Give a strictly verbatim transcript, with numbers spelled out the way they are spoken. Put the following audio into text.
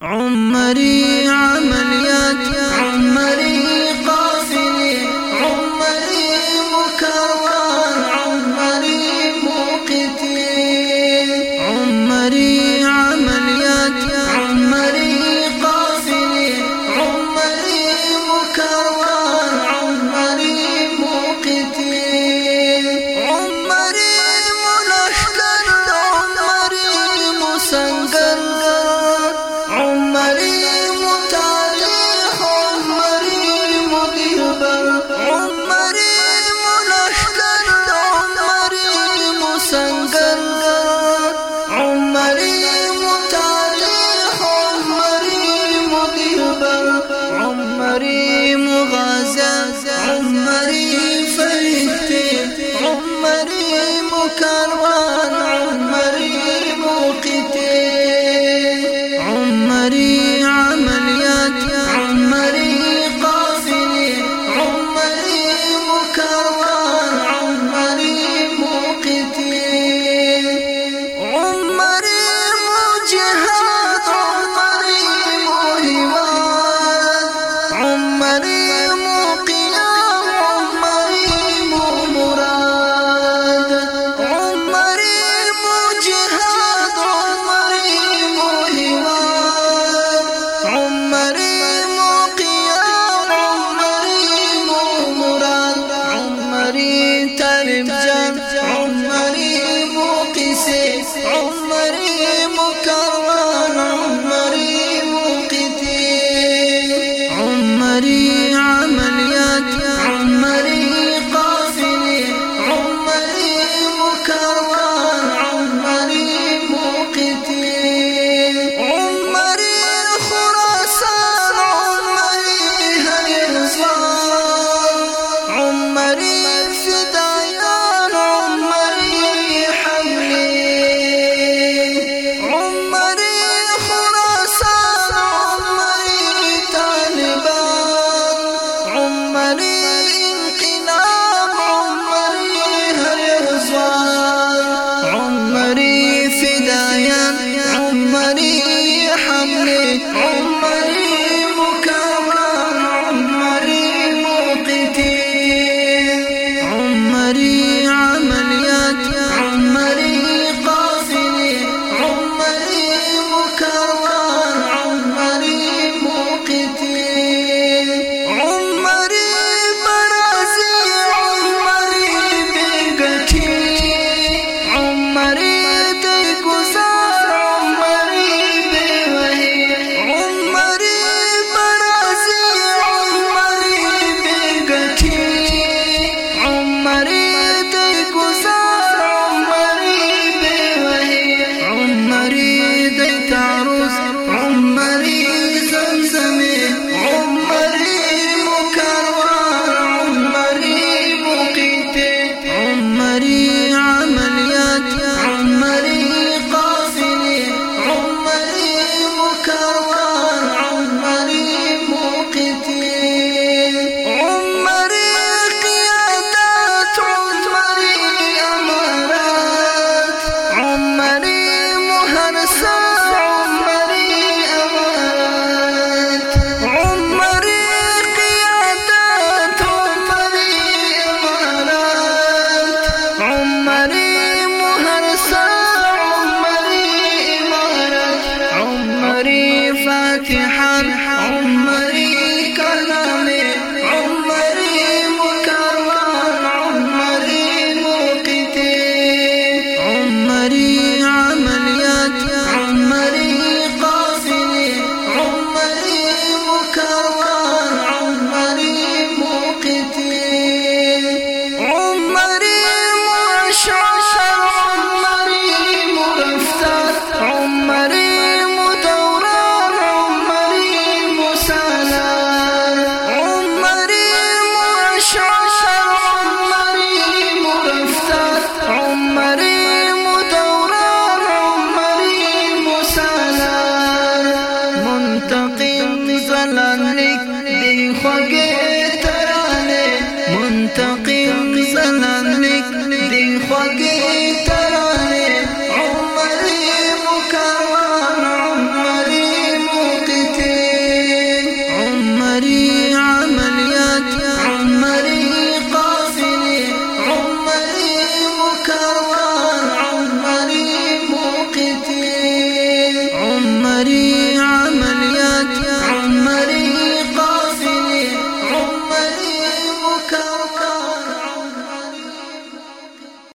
عمري عمليات، عمري قافلة، عمري مكرر، عمري مقتل. عمري عمليات، عمري قافلة، عمري مكرر، عمري مقتل. عمري ملشكر، عمري مسنقر، عمري متاريخ، عمري مدبر. عمري ملشكر، عمري مسنقر، عمري متاريخ، عمري مدبر. عمري مغازى، عمري فرحت، عمري مكرر، عمري مقتل. عمري عمليات، عمري قافلة، عمري مكرر، عمري مقتل. عمري مجهد، عمري مهواد، عمري مقيام، عمري مراد. عمري مجهد، عمري مهواد، عمري مقيام، عمري مراد. عمري تربجان، عمري مقيس، عمري مكرر، عمري مقتل. عمري عمليات، عمري قافلة، عمري مكرر، عمري مقتل. عمري خراسان، عمري هرزان، عمري فدايان، عمري حملي. عمري خراسان، عمري طالبان، عمري انقلاب، عمري هرزان، عمري فدايان، عمري حملي، عمري مكرر، عمري مقتل. عمري عمليات، عمري قافلة، عمري مكرر، عمري مقتل. عمري برازي، عمري بقتي، عمري ديقزار، عمري بوهي. عمري برازي، عمري بقتي، عمري ديقزار، عمري بوهي. عمري ديك عروس، عمري زمزمي، عمري مكرر، عمري مقتل. عمري عمليات، عمري قافلة، عمري مكرر، عمري مقتل. عمري قيادات، عمري أمارات، عمري مهرسة، عمري أمارات. عمري قيادات، عمري أمارات، عمري مهرسة، عمري إمارات. عمري فاتحة،